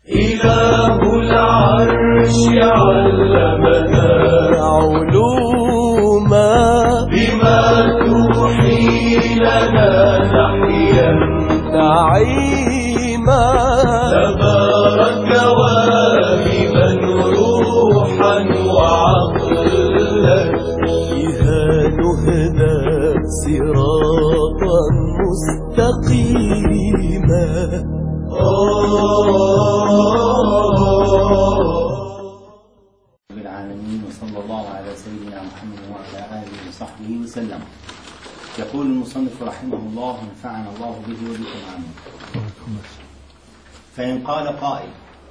إله العرش علمنا علوما بما توحي لنا نحيا نعيما تبارك واهبا روحا وعقلا بها نهدى صراطا مستقيما. العالمين وصلى الله على سيدنا محمد وعلى آله وصحبه وسلم. يقول المصنف رحمه الله ونفعنا الله به وبكم آمين. فإن قال قائل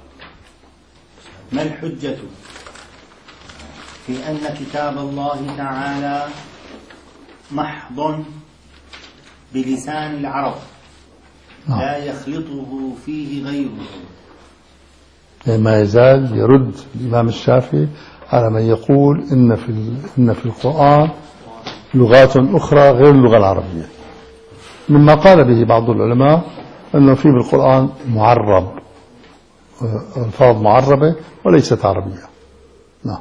ما الحجة في أن كتاب الله تعالى محض بلسان العرب لا يخلطه فيه غيره؟ ما يزال يرد الإمام الشافعي على من يقول إن في القرآن لغات أخرى غير اللغة العربية، مما قال به بعض العلماء أنه في بالقرآن معرب، ألفاظ معربة وليست عربية. نعم.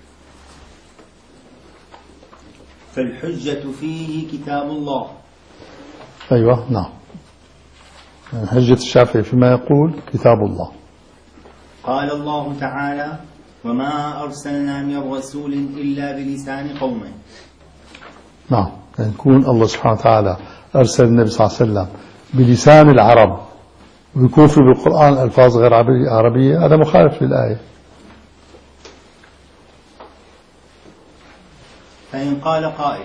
فالحجة فيه كتاب الله. أيوة نعم، حجة الشافعي فيما يقول كتاب الله. قال الله تعالى وما أرسلنا من رسول إلا بلسان قومه. نعم، يعني يكون الله سبحانه وتعالى أرسل النبي صلى الله عليه وسلم بلسان العرب ويكون في بالقرآن ألفاظ غير عربية، هذا مخالف للآية. فإن قال قائل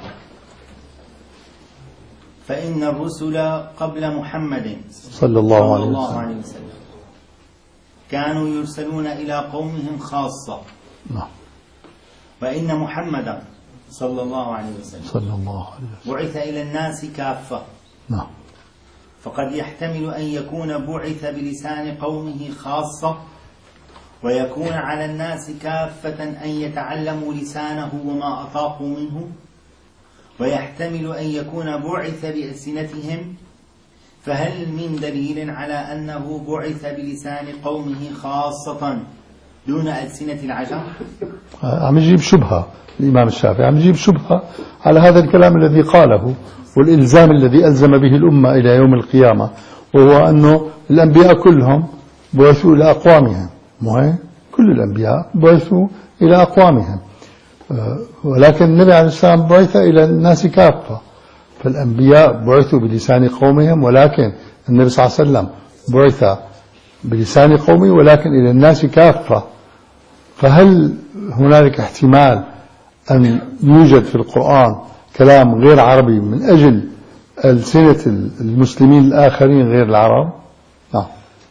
فإن الرسل قبل محمد صلى الله عليه وسلم كانوا يرسلون إلى قومهم خاصة. نعم. وإن محمدا صلى الله عليه وسلم بعث إلى الناس كافة. نعم. فقد يحتمل أن يكون بعث بلسان قومه خاصة ويكون على الناس كافة أن يتعلموا لسانه وما أطاقوا منه، ويحتمل أن يكون بعث بألسنتهم. فهل من دليل على أنه بعث بلسان قومه خاصة دون ألسنة العجم؟ عم يجيب شبهة الإمام الشافعي، عم يجيب شبهة على هذا الكلام الذي قاله والإلزام الذي ألزم به الأمة إلى يوم القيامة، وهو أنه الأنبياء كلهم بعثوا إلى أقوامهم، كل الأنبياء بعثوا إلى أقوامهم، ولكن النبي عليه السلام بعث إلى الناس كافة. فالأنبياء بعثوا بلسان قومهم، ولكن النبي صلى الله عليه وسلم بعث بلسان قومه ولكن إلى الناس كافة. فهل هنالك احتمال أن يوجد في القرآن كلام غير عربي من أجل ألسنة المسلمين الآخرين غير العرب؟ نعم.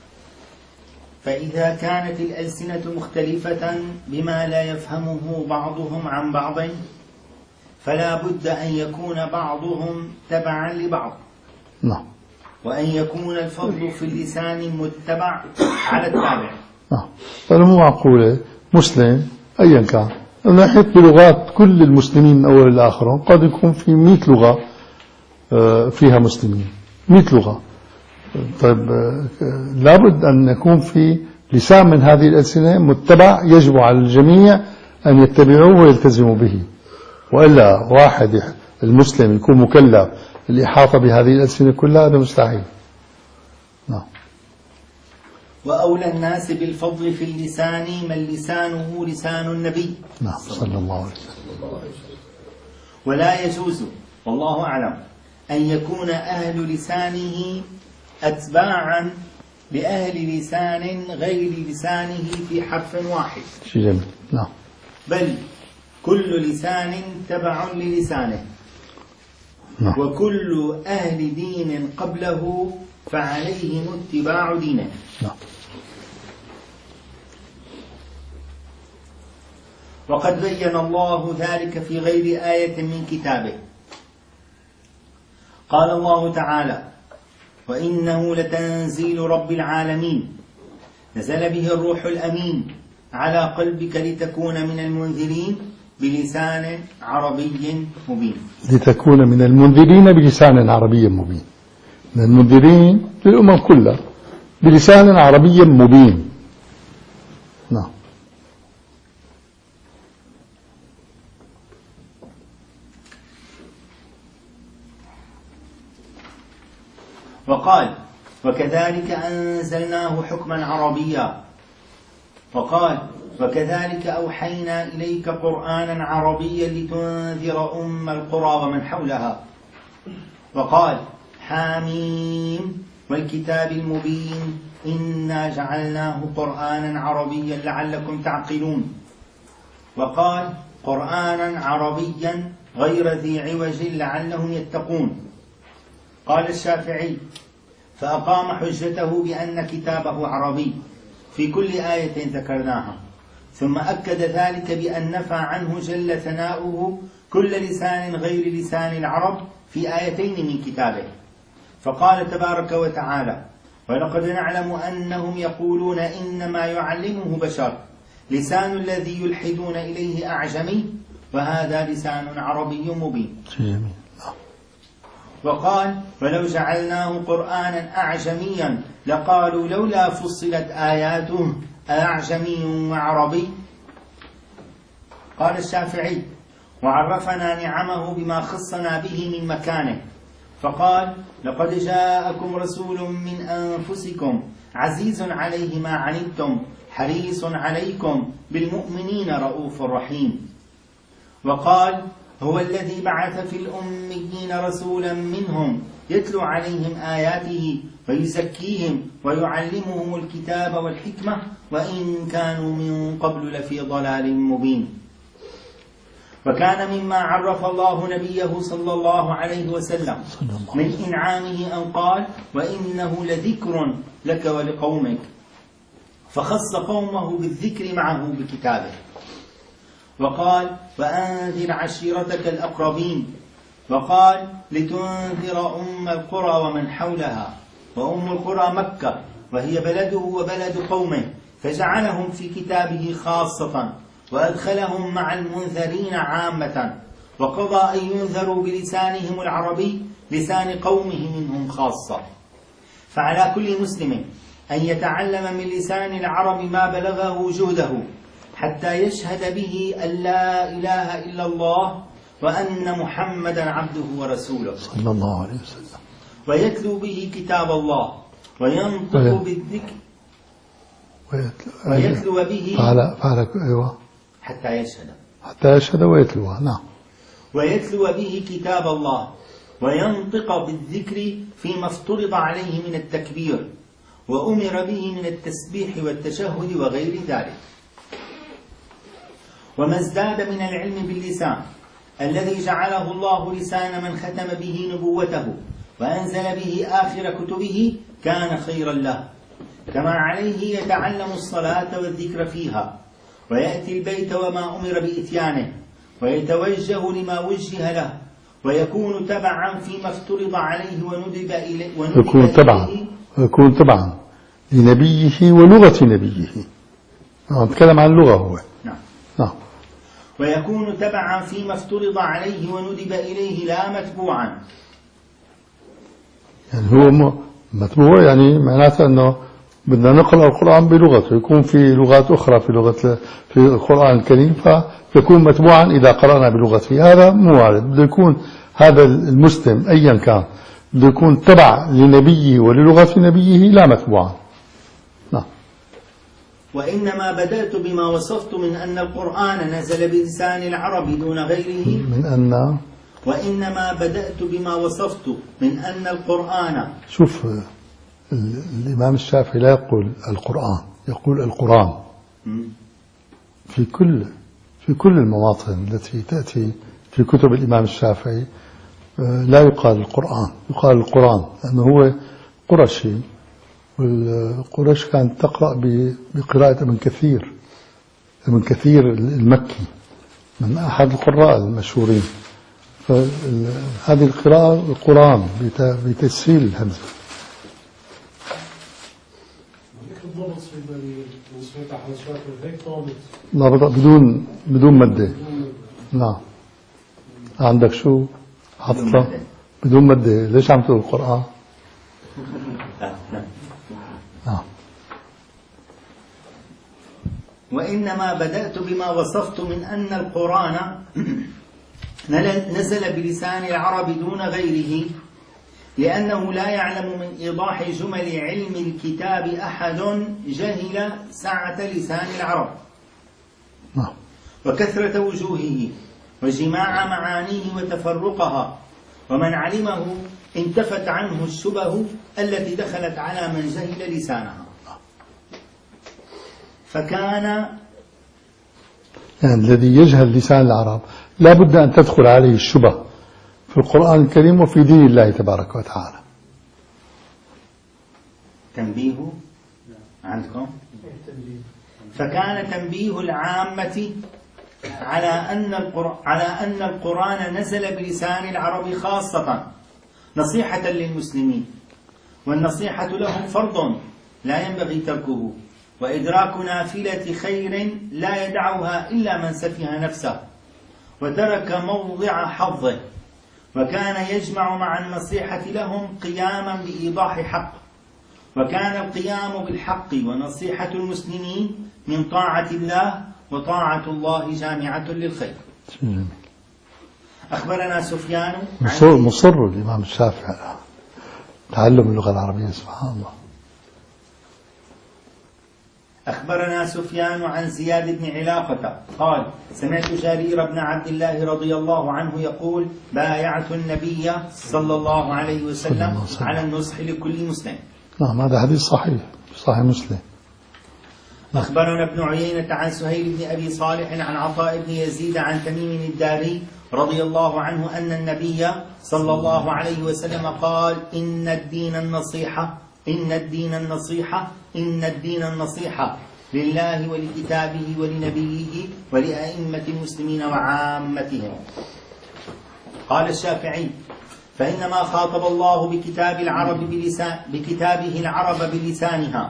فإذا كانت الألسنة مختلفة بما لا يفهمه بعضهم عن بعض فلا بد أن يكون بعضهم تبعا لبعض. نعم. وأن يكون الفضل في اللسان متبع على التابع. نعم. فمو معقولة مسلم أيا كان أنه يحيط بلغات كل المسلمين من أول لآخرهم، قد يكون في 100 لغة فيها مسلمين، 100 لغة. طيب لابد أن يكون في لسان من هذه الألسنة متبع، يجب على الجميع أن يتبعوه ويلتزموا به، وإلا واحد المسلم يكون مكلف الإحاطة بهذه الألسنة كلها، هذا مستحيل. نعم. وأولى الناس بالفضل في اللسان من لسانه لسان النبي. نعم صلى الله عليه وسلم. ولا يجوز والله أعلم أن يكون أهل لسانه أتباعا لأهل لسان غير لسانه في حرف واحد. شيء جميل. نعم. بل كل لسان تبع للسانه. نعم. وكل أهل دين قبله فعليهم اتباع دينه. نعم. وقد بين الله ذلك في غير آية من كتابه. قال الله تعالى وإنه لتنزيل رب العالمين نزل به الروح الأمين على قلبك لتكون من المنذرين بلسان عربي مبين. لتكون من المنذرين بلسان عربي مبين، من المنذرين للأمم كلها بلسان عربي مبين. نعم. وقال وكذلك أنزلناه حكما عربيا. وقال وكذلك أوحينا إليك قرآنا عربيا لتنذر أم القرى ومن حولها. وقال حاميم والكتاب المبين إنا جعلناه قرآنا عربيا لعلكم تعقلون. وقال قرآنا عربيا غير ذي عوج لعلهم يتقون. قال الشافعي فأقام حجته بأن كتابه عربي في كل آية ذكرناها، ثم أكد ذلك بأن نفى عنه جل ثناؤه كل لسان غير لسان العرب في آيتين من كتابه. فقال تبارك وتعالى ولقد نعلم أنهم يقولون إنما يعلمه بشر لسان الذي يلحدون إليه أعجمي وهذا لسان عربي مبين. وقال ولو جعلناه قرآنا أعجميا لقالوا لولا فصلت آياته أعجمي وعربي. قال الشافعي وعرفنا نعمه بما خصنا به من مكانه، فقال لقد جاءكم رسول من أنفسكم عزيز عليه ما عنتم حريص عليكم بالمؤمنين رؤوف رحيم. وقال هو الذي بعث في الأميين رسولا منهم يتلو عليهم آياته ويزكيهم ويعلمهم الكتاب والحكمة وإن كانوا من قبل لفي ضلال مبين. وكان مما عرف الله نبيه صلى الله عليه وسلم من إنعامه أن قال وإنه لذكر لك ولقومك، فخص قومه بالذكر معه بكتابه. وقال وأنذر عشيرتك الأقربين. وقال لتنذر أم القرى ومن حولها، وأم القرى مكة وهي بلده وبلد قومه، فجعلهم في كتابه خاصة وأدخلهم مع المنذرين عامة، وقضى أن ينذروا بلسانهم العربي لسان قومه منهم خاصة. فعلى كل مسلم أن يتعلم من لسان العرب ما بلغه جهده حتى يشهد به أن لا إله إلا الله وأن محمدا عبده ورسوله صلى الله عليه وسلم، ويتلو به كتاب الله وينطق بالذكر ويتلو به أيوة حتى يشهد ويتلو. نعم. ويتلو به كتاب الله وينطق بالذكر فيما افترض عليه من التكبير وأمر به من التسبيح والتشهد وغير ذلك. وما ازداد من العلم باللسان الذي جعله الله لسان من ختم به نبوته وأنزل به آخر كتبه كان خيرا له، كما عليه يتعلم الصلاة والذكر فيها ويأتي البيت وما أمر بإتيانه ويتوجه لما وجه له ويكون تبعا فيما افترض عليه وندب إليه يكون تبعا لنبيه ولغة نبيه. نتكلم عن اللغة هو. نعم. ويكون تبعا فيما افترض عليه وندب إليه لا متبوعا. يعني هو متبوع، يعني معناته أنه بدنا نقرأ القرآن بلغته، يكون في لغات أخرى في القرآن الكريم فيكون متبوعا إذا قرأنا بلغته. هذا مو وارد. بده يكون هذا المسلم أيا كان بده يكون تبع لنبيه وللغة نبيه لا متبوعا. نعم. وإنما بدأت بما وصفت من أن القرآن نزل بلسان العرب دون غيره وإنما بدأت بما وصفت من أن القرآن. شوف الإمام الشافعي لا يقول القرآن، يقول القرآن. في كل المواطن التي تأتي في كتب الإمام الشافعي لا يقال القرآن، يقال القرآن، لأنه هو قرشي، والقرش كانت تقرأ بقراءة ابن كثير المكي من أحد القراء المشهورين. فهذه القراءة القرآن بتسهيل الهمزة. لا بدون مادة. نعم. عندك شو حطة بدون مادة؟ ليش عم تقول القرآن؟ نعم. وإنما بدأت بما وصفت من أن القرآن نزل بلسان العرب دون غيره، لأنه لا يعلم من إيضاح جمل علم الكتاب أحد جهل سعة لسان العرب وكثرة وجوهه وجماع معانيه وتفرقها، ومن علمه انتفت عنه الشبه التي دخلت على من جهل لسانها. فكان يعني الذي يجهل لسان العرب لا بد أن تدخل عليه الشبه في القرآن الكريم وفي دين الله تبارك وتعالى. تنبيه عندكم؟ فكان تنبيه العامة على أن القرآن نزل بلسان العرب خاصة نصيحة للمسلمين، والنصيحة لهم فرض لا ينبغي تركه، وإدراك نافلة خير لا يدعها إلا من سفه نفسه وترك موضع حظه، وكان يجمع مع النصيحة لهم قياما بإيضاح حق، وكان القيام بالحق ونصيحة المسلمين من طاعة الله، وطاعة الله جامعة للخير. أخبرنا سفيان مصر الإمام الشافعي على تعلم اللغة العربية، سبحان الله. أخبرنا سفيان عن زياد بن علاقة قال: سمعت جرير بن عبد الله رضي الله عنه يقول: بايعت النبي صلى الله عليه وسلم على النصح لكل مسلم. نعم، هذا حديث صحيح مسلم. أخبرنا ابن عيينة عن سهيل بن أبي صالح عن عطاء بن يزيد عن تميم الداري رضي الله عنه أن النبي صلى الله عليه وسلم قال: إن الدين النصيحة، إن الدين النصيحة، إن الدين النصيحة لله ولكتابه ولنبيه ولأئمة المسلمين وعامتهم. قال الشافعي: فإنما خاطب الله بكتابه العرب بلسانها.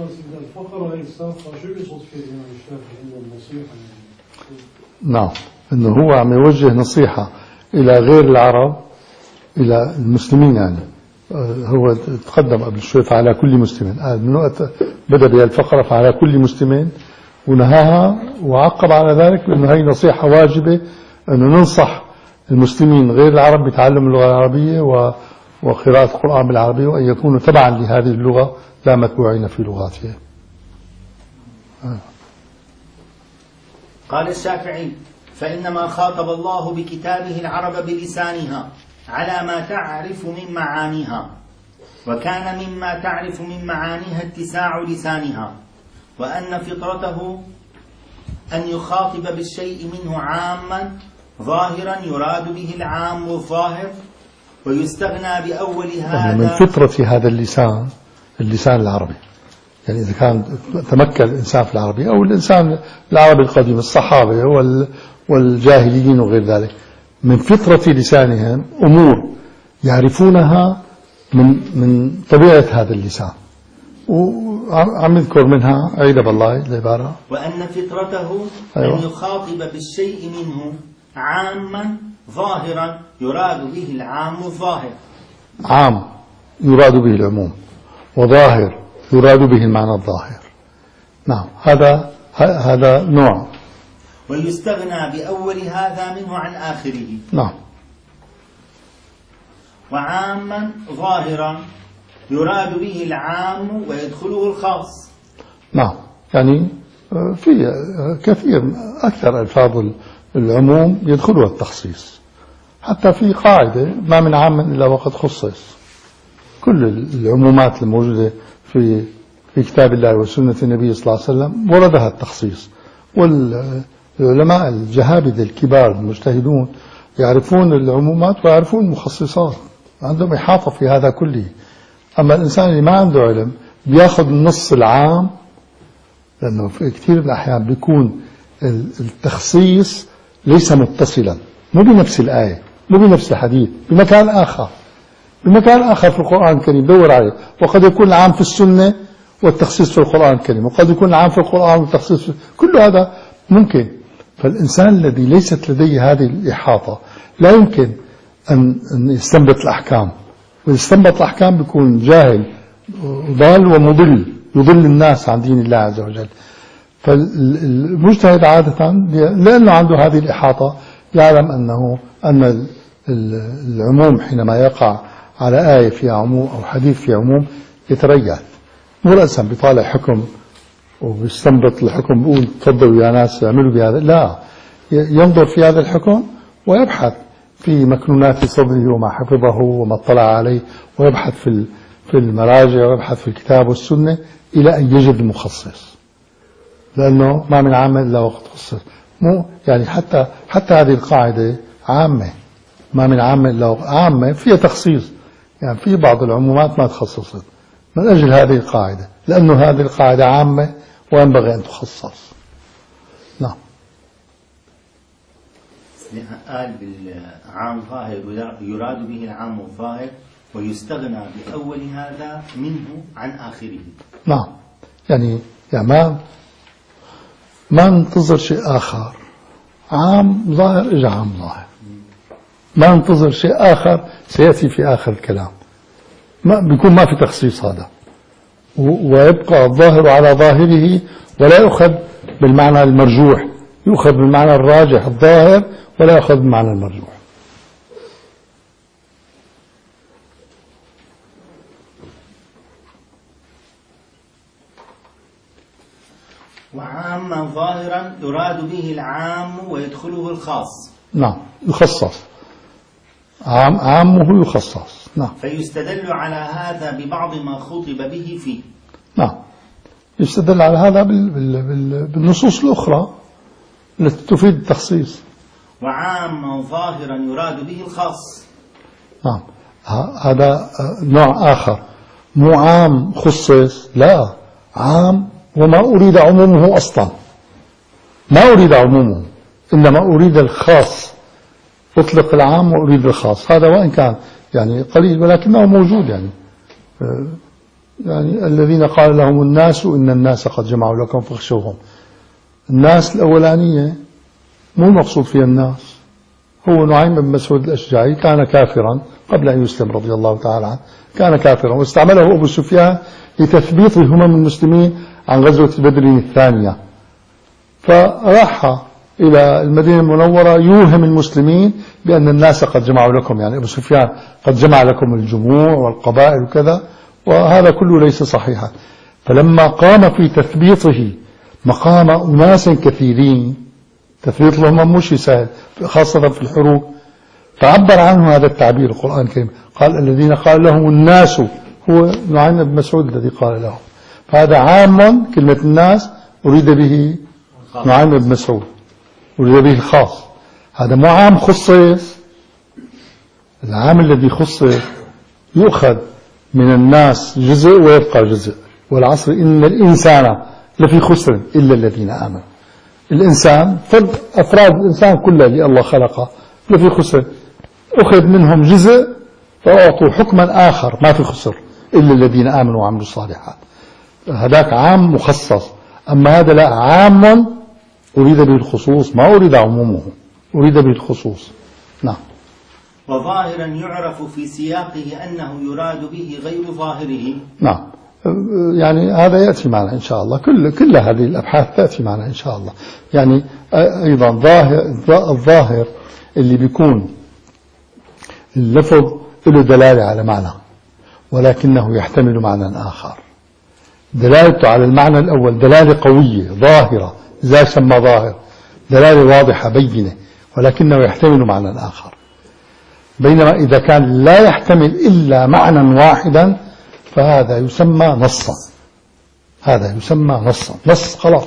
نعم، إنه هو عم يوجه نصيحة إلى غير العرب، إلى المسلمين. يعني هو تقدم قبل شوي على كل مسلم، من وقت بدأ بها الفقرة فعلى كل مسلمين، ونهاها وعقب على ذلك بأنه هي نصيحة واجبة، أنه ننصح المسلمين غير العرب بتعلم اللغة العربية وقراءة القرآن بالعربية، وأن يكونوا تبعا لهذه اللغة لا متبوعين في لغاتها. قال الشافعي: فإنما خاطب الله بكتابه العرب بلسانها على ما تعرف من معانيها، وكان مما تعرف من معانيها اتساع لسانها، وأن فطرته أن يخاطب بالشيء منه عاما ظاهرا يراد به العام الظاهر، ويستغنى بأول هذا من فطرة هذا اللسان العربي. يعني إذا كان تمكن الإنسان في العربي أو الإنسان العربي القديم، الصحابة والجاهليين وغير ذلك، من فطرة لسانهم أمور يعرفونها من طبيعة هذا اللسان، وعم نذكر منها عيد بالله العبارة: وأن فطرته أن يخاطب بالشيء منه عاما ظاهرا يراد به العام الظاهر. عام يراد به العموم، وظاهر يراد به المعنى الظاهر. نعم، هذا نوع. ويستغنى بأول هذا منه عن آخره. نعم. وعاما ظاهرا يراد به العام ويدخله الخاص. نعم، يعني في أكثر ألفاظ العموم يدخلها التخصيص، حتى في قاعدة: ما من عام إلا وقد خصص. كل العمومات الموجودة في كتاب الله وسنة النبي صلى الله عليه وسلم وردها التخصيص، والعلماء الجهابذة الكبار المجتهدون يعرفون العمومات ويعرفون المخصصات، عندهم إحاطة في هذا كله. أما الإنسان اللي ما عنده علم بياخذ النص العام، لأنه في كثير من الأحيان بيكون التخصيص ليس متصلا، مو بنفس الآية، مو بنفس الحديث، بمكان آخر في القرآن الكريم دور عليه. وقد يكون العام في السنة والتخصيص في القرآن الكريم، وقد يكون العام في القرآن والتخصيص كل هذا ممكن. فالإنسان الذي ليست لديه هذه الإحاطة لا يمكن أن يستنبط الأحكام، ويستنبط الأحكام بيكون جاهل وضال ومضل، يضل الناس عن دين الله عز وجل. فالمجتهد عادة لأنه عنده هذه الإحاطة يعلم أن العموم حينما يقع على آية فيها عموم أو حديث فيها عموم يتريث، مو رأسا بيطالع حكم ويستنبط الحكم بيقول تفضلوا يا ناس اعملوا بهذا، لا، ينظر في هذا الحكم ويبحث في مكنونات صدره وما حفظه وما اطلع عليه، ويبحث في المراجع ويبحث في الكتاب والسنة إلى أن يجد المخصص، لأنه ما من عامة إلا وقت خصص. مو يعني حتى هذه القاعدة عامة، ما من عامة إلا عامة فيها تخصيص، يعني في بعض العمومات ما تخصصت من أجل هذه القاعدة، لأنه هذه القاعدة عامة وينبغي أن تخصص. نعم. قال بالعام ظاهر يراد به العام الظاهر ويستغنى بأول هذا منه عن آخره. نعم، يعني ما ننتظر شيء آخر، عام ظاهر إجا عام ظاهر، ما ننتظر شيء آخر سيأتي في آخر الكلام، بيكون ما في تخصيص هذا، ويبقى الظاهر على ظاهره ولا يؤخذ بالمعنى المرجوح، يؤخذ بالمعنى الراجح الظاهر ولا يؤخذ بالمعنى المرجوح. وعاما ظاهرا يراد به العام ويدخله الخاص. نعم، يخصص، عامه يخصص. نعم. فيستدل على هذا ببعض ما خطب به فيه. نعم، يستدل على هذا بالنصوص الأخرى التي تفيد التخصيص. وعاما ظاهرا يراد به الخاص. نعم، هذا نوع آخر، مو عام خصص، لا، عام وما أريد عمومه أصلا، ما أريد عمومه إنما أريد الخاص، أطلق العام وأريد الخاص، هذا وإن كان يعني قليل ولكنه موجود. يعني الذين قال لهم الناس إن الناس قد جمعوا لكم فاخشوهم، الناس الأولانية مو المقصود فيها الناس، هو نعيم بن مسعود الأشجعي كان كافرا قبل أن يسلم رضي الله تعالى عنه، كان كافرا واستعمله أبو سفيان لتثبيط همم المسلمين عن غزوة بدر الثانية، فراح إلى المدينة المنورة يوهم المسلمين بأن الناس قد جمعوا لكم، يعني أبو سفيان قد جمع لكم الجموع والقبائل وكذا، وهذا كله ليس صحيحا. فلما قام في تثبيطه مقام أناس كثيرين، تثبيط لهم مش سهل خاصة في الحروب، فعبر عنه هذا التعبير القرآن الكريم، قال الذين قال لهم الناس، هو نعيم بن مسعود الذي قال لهم، فهذا عام، كلمة الناس أريد به نعيم بن مسعود، أريد به الخاص، هذا مو عام خصص. العام الذي خصص يؤخذ من الناس جزء ويبقى جزء، والعصر إن الإنسان لفي خسر إلا الذين آمنوا. الإنسان أفراد الإنسان كله اللي الله خلقه لفي خسر، أخذ منهم جزء فأعطوا حكما آخر ما في خسر إلا الذين آمنوا وعملوا الصالحات، هذاك عام مخصص. أما هذا لا، عام أريد به الخصوص، ما أريد عمومه، أريد به الخصوص. نعم. وظاهرا يعرف في سياقه أنه يراد به غير ظاهره. نعم، يعني هذا يأتي معنا إن شاء الله، كل هذه الأبحاث تأتي معنا إن شاء الله. يعني أيضا الظاهر اللي بيكون اللفظ له دلالة على معنى ولكنه يحتمل معنى آخر، دلالته على المعنى الأول دلالة قوية ظاهرة، ذا سمى ظاهر، دلالة واضحة بينة، ولكنه يحتمل معنى آخر. بينما إذا كان لا يحتمل إلا معنى واحدا فهذا يسمى نصا، هذا يسمى نصا، نص خلاص،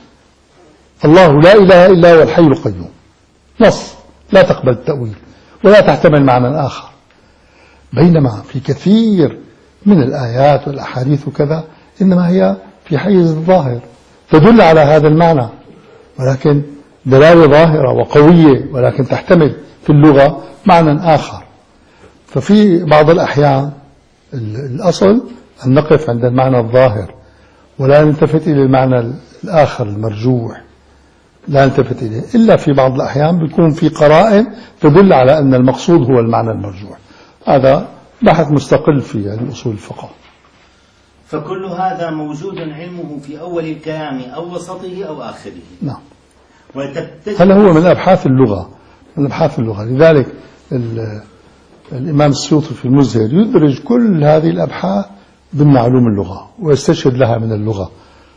الله لا إله إلا هو الحي القيوم، نص لا تقبل التأويل ولا تحتمل معنى آخر. بينما في كثير من الآيات والأحاديث وكذا إنما هي في حيز الظاهر تدل على هذا المعنى، ولكن دلالة ظاهرة وقوية، ولكن تحتمل في اللغة معنى آخر. ففي بعض الأحيان الأصل أن نقف عند المعنى الظاهر ولا نلتفت إلى المعنى الآخر المرجوح، لا نلتفت إليه إلا في بعض الأحيان بيكون في قرائن تدل على أن المقصود هو المعنى المرجوح. هذا بحث مستقل في علم أصول الفقه. فكل هذا موجود علمه في أول الكلام أو وسطه أو آخره. نعم. وتبتدئ هذا هو من أبحاث اللغة، من أبحاث اللغة. لذلك الإمام السيوطي في المزهر يدرج كل هذه الأبحاث ضمن علوم اللغة ويستشهد لها من اللغة،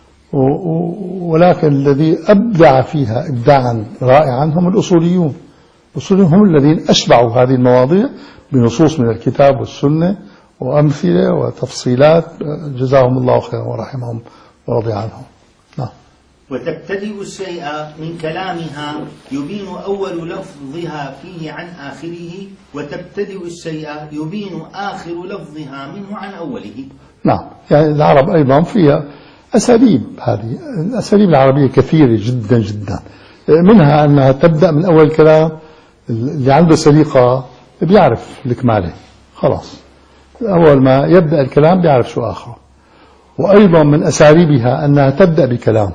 ولكن الذي أبدع فيها إبداعا رائعا هم الأصوليون. الأصوليون هم الذين أشبعوا هذه المواضيع بنصوص من الكتاب والسنة وأمثلة وتفصيلات، جزاهم الله خيرا ورحمهم ورضي عنهم. نعم. وتبتدئ الشيء من كلامها يبين أول لفظها فيه عن آخره، وتبتدئ الشيء يبين آخر لفظها منه عن أوله. نعم. يعني العرب أيضا فيها أساليب، هذه الأساليب العربية كثيرة جدا جدا، منها أنها تبدأ من أول كلام، اللي عنده سليقة بيعرف الكمالة خلاص، أول ما يبدأ الكلام بيعرف شو آخره. وأيضا من أساليبها أنها تبدأ بكلام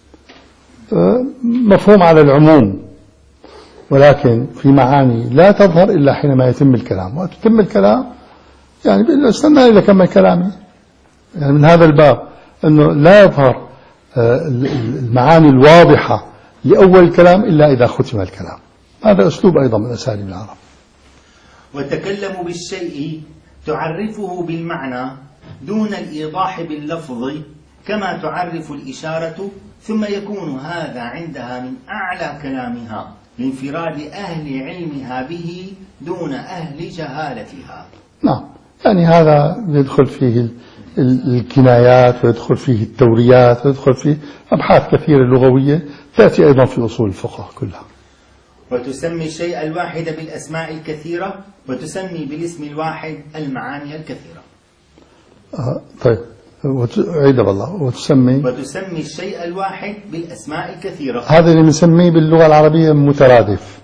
مفهوم على العموم، ولكن في معاني لا تظهر إلا حينما يتم الكلام. وقت يتم الكلام يعني بيقول له استنى إذا كمل كلامي. يعني من هذا الباب أنه لا يظهر المعاني الواضحة لأول الكلام إلا إذا ختم الكلام. هذا أسلوب أيضا من أساليب العرب. وتكلم بالشيء تعرفه بالمعنى دون الإيضاح باللفظ، كما تعرف الإشارة، ثم يكون هذا عندها من أعلى كلامها لانفراد أهل علمها به دون أهل جهالتها. نعم. يعني هذا يدخل فيه الكنايات، ويدخل فيه التوريات، ويدخل فيه أبحاث كثيرة لغوية تأتي أيضا في أصول الفقه كلها. وتسمي الشيء الواحد بالأسماء الكثيرة، وتسمي بالاسم الواحد المعاني الكثيرة. طيب عيد الله. وتسمي الشيء الواحد بالأسماء الكثيرة. هذا اللي بنسميه باللغة العربية مترادف.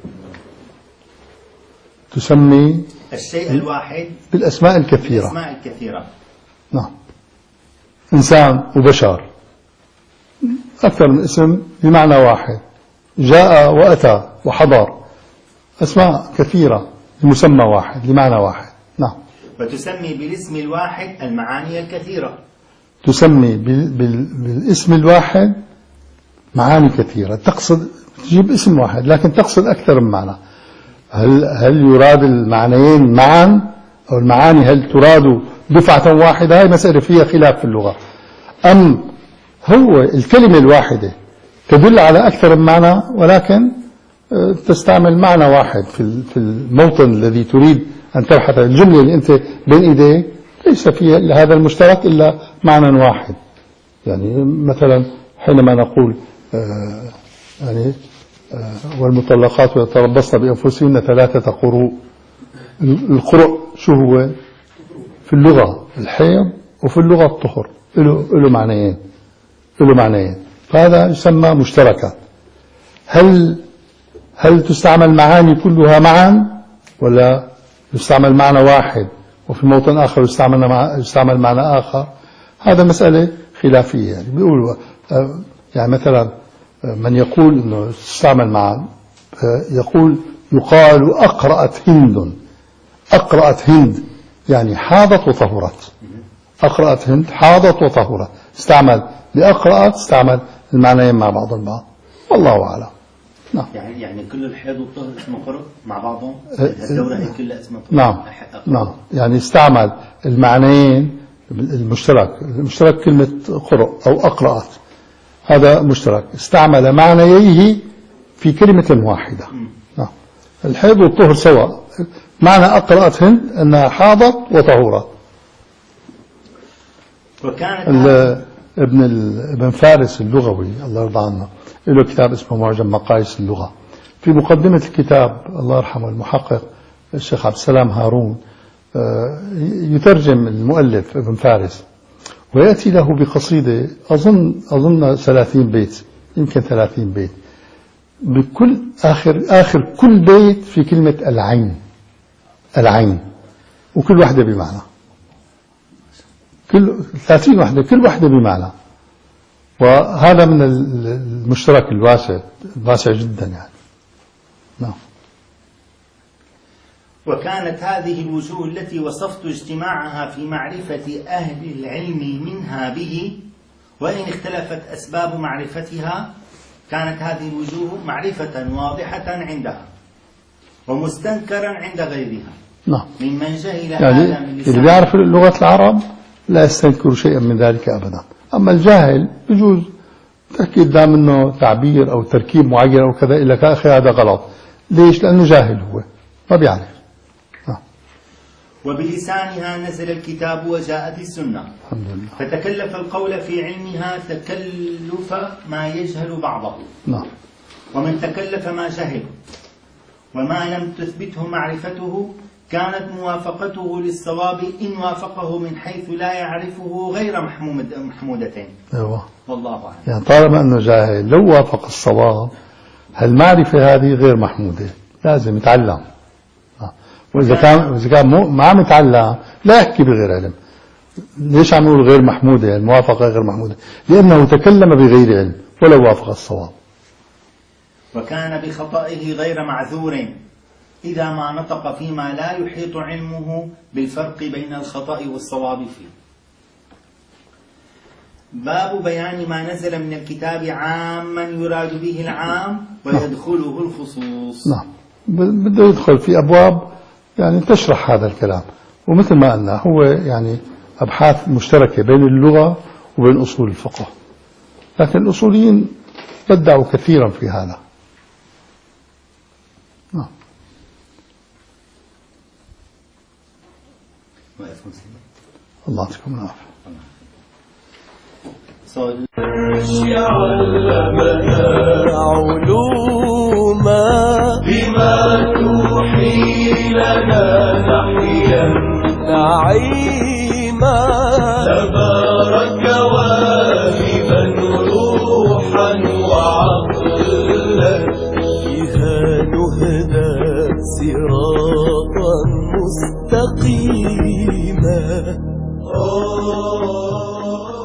تسمي الشيء الواحد بالأسماء الكثيرة. بالأسماء الكثيرة. نعم. إنسان وبشر أكثر من اسم بمعنى واحد، جاء وأتى وحضر، أسماء كثيرة لمسمى واحد لمعنى واحد. نعم. وتسمي بالاسم الواحد المعاني الكثيرة. تسمي بالاسم الواحد معاني كثيرة. تقصد تجيب اسم واحد لكن تقصد أكثر من معنى. هل يراد المعنيين معا، أو المعاني هل تراد دفعة واحدة؟ هذه مسألة فيها خلاف في اللغة. أم هو الكلمة الواحدة تدل على أكثر من معنى، ولكن تستعمل معنى واحد في الموطن الذي تريد أن تبحث. الجملة اللي أنت بين إيديك ليس فيها هذا المشترك إلا معنى واحد. يعني مثلا حينما نقول يعني والمطلقات يتربصن بأنفسهن 3 قروء. القروء شو هو في اللغة؟ الحيض، وفي اللغة الطهر. له معنيين. فهذا يسمى مشتركا. هل تستعمل معاني كلها معا، ولا يستعمل معنى واحد وفي موطن آخر يستعمل معنى آخر؟ هذا مسألة خلافية. يعني بيقولوا يعني مثلا من يقول أنه تستعمل معا يقال أقرأت هند يعني حاضت وطهرت. أقرأت هند حاضت وطهرت. استعمل بأقرأت، استعمل المعنيين مع بعض البعض. والله أعلم. نعم. يعني كل الحيض والطهر اسمه قرء مع بعضهم. الدورة هي كلها اسمها طهر. نعم. يعني استعمل المعنيين المشترك كلمة قرء أو أقرأت، هذا مشترك. استعمل معنييه في كلمة واحدة. نعم. الحيض والطهر سواء. معنى أقرأت هند أنها حاضت وطهورت. ابن فارس اللغوي الله يرضى عنه له كتاب اسمه معجم مقاييس اللغة. في مقدمة الكتاب الله يرحمه المحقق الشيخ عبد السلام هارون يترجم المؤلف ابن فارس، ويأتي له بقصيدة أظن 30 بيت، يمكن 30 بيت، بكل آخر كل بيت في كلمة العين، وكل واحدة بمعنى، كل 30 واحدة كل واحدة بمعنى. وهذا من المشترك الواسع جدا يعني. نعم. وكانت هذه الوجوه التي وصفت اجتماعها في معرفة أهل العلم منها به، وإن اختلفت أسباب معرفتها، كانت هذه الوجوه معرفة واضحة عندها ومستنكرا عند غيرها. نعم. ممن جهل يعني هذا من اللي لسان بيعرف لغة العرب لا يستنكر شيئا من ذلك أبدا. أما الجاهل بجوز تحكي قدام منه تعبير أو تركيب معين أو كذا، إلا كأخي هذا غلط. ليش؟ لأنه جاهل، هو ما بيعرف. وبلسانها نزل الكتاب وجاءت السنة، الحمد لله. فتكلف القول في علمها تكلف ما يجهل بعضه. نعم. ومن تكلف ما جهل وما لم تثبته معرفته كانت موافقته للصواب إن وافقه من حيث لا يعرفه غير محمودتين. أيوة. والله أعلم. يعني طالما أنه جاهل لو وافق الصواب، هالمعرفة هذه غير محمودة، لازم يتعلم. وإذا كان ما عم يتعلم لا يحكي بغير علم. ليش عم نقول غير محمودة؟ يعني الموافقة غير محمودة لأنه تكلم بغير علم ولو وافق الصواب. وكان بخطئه غير معذور إذا ما نطق فيما لا يحيط علمه بالفرق بين الخطأ والصواب فيه. باب بيان ما نزل من الكتاب عاما يراد به العام ويدخله الخصوص. نعم. بده يدخل في أبواب يعني تشرح هذا الكلام، ومثل ما قلنا هو يعني أبحاث مشتركة بين اللغة وبين أصول الفقه، لكن الأصوليين بدعوا كثيرا في هذا. نعم. الله يعطيكم العافية. علمنا علوما بما توحي لنا نحيا نعيما، تبارك واهبا روحا وعقلا، بها نهدى صراطا مستقيما.